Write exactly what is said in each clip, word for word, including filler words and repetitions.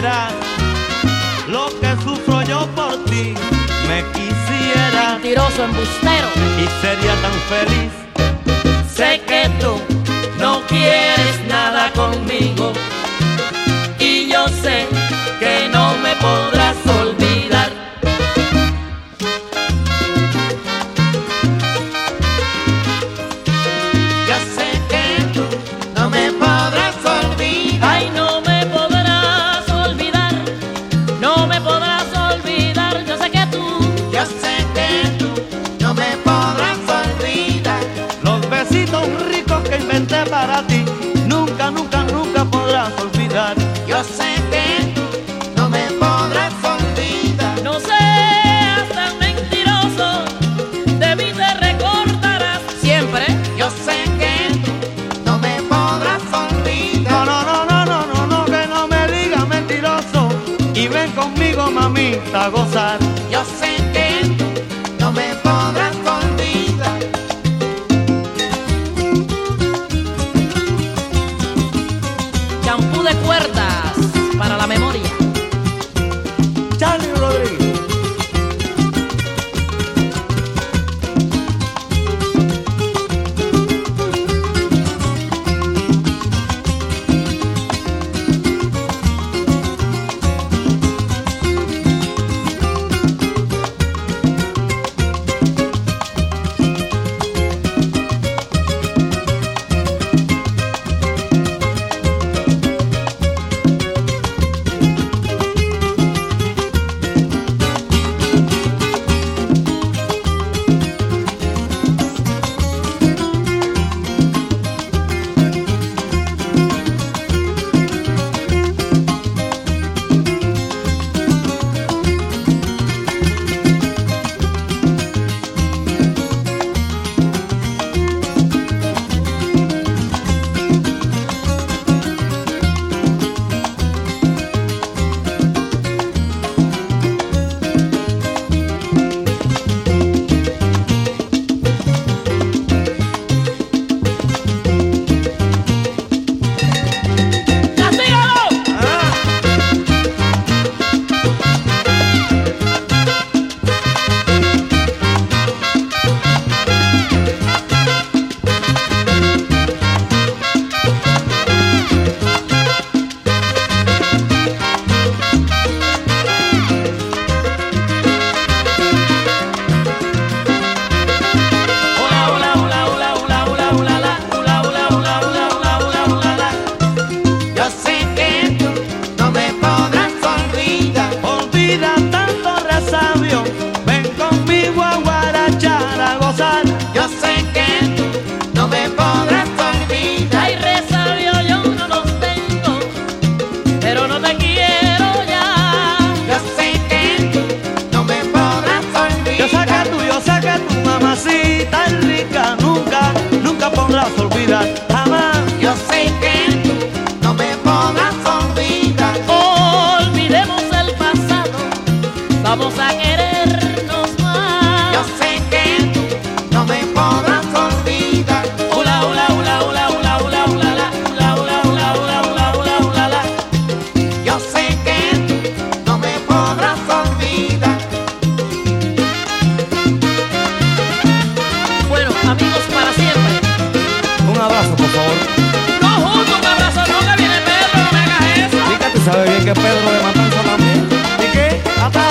supiera lo que sufro yo por ti, me quisiera. Mentiroso, embustero. Y sería tan feliz. Sé que tú no quieres nada conmigo y yo sé que no me podrás olvidar. Yo sé que tú no me podrás olvidar. Ay, no me podrás olvidar, no me podrás olvidar. Yo sé que tú, Yo sé que tú no me podrás olvidar. Los besitos ricos que inventé para ti, nunca, nunca, nunca podrás olvidar. Yo sé que tú no me podrás olvidar. no seas tan mentiroso, de mí te recordarás siempre. Yo sé que tú no me podrás olvidar. No, no, no, no, no, no, no, que no me digas mentiroso. Y ven conmigo, mamita, a gozar. Yo sé que tú no me podrás olvidar. Champú de cuerdas para la memoria. Charlie Rodríguez. Yo sé que tú no me podrás olvidar. Olvida tanto resabio, ven conmigo a guarachar, a gozar. Yo sé que tú no me podrás olvidar. Ay, resabio yo no los tengo, pero no te quiero ya. Yo sé que tú no me podrás Yo sé que olvidar. tú, yo sé que tu mamacita es rica, nunca, nunca podrás olvidar, jamás. Yo sé que tú no me podrás olvidar. Olvidemos el pasado, vamos a querernos más. Yo sé que tú no me podrás olvidar. Ula, ula, ula, ula, ula, ula, ula, la, ula, ula, ula, ula, ula, ula, ula, la. Yo sé que tú no me podrás olvidar. Bueno, amigos para siempre. Un abrazo, por favor. No, junto, un abrazo, no, que viene Pedro, no me hagas eso. ¿Y que tú sabes bien que Pedro de Matanza también? ¿Y qué? Ata.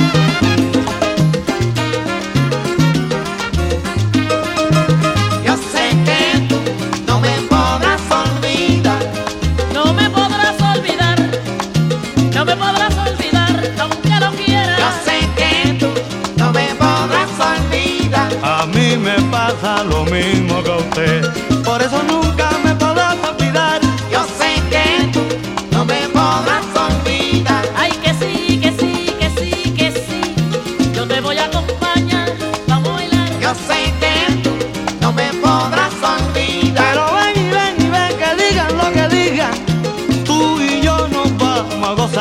Yo sé que tú no me podrás olvidar. No me podrás olvidar, no me podrás olvidar, aunque lo quieras. Yo sé que tú no me podrás olvidar. A mí me pasa lo mismo que a usted, por eso nunca me podrás olvidar. Yo sé que tú no me podrás olvidar. Ay, que sí, que sí, que sí, que sí. Yo te voy a acompañar, vamos a bailar. Yo sé que tú no me podrás olvidar. Pero ven y ven y ven que digan lo que digan, tú y yo nos vamos a gozar.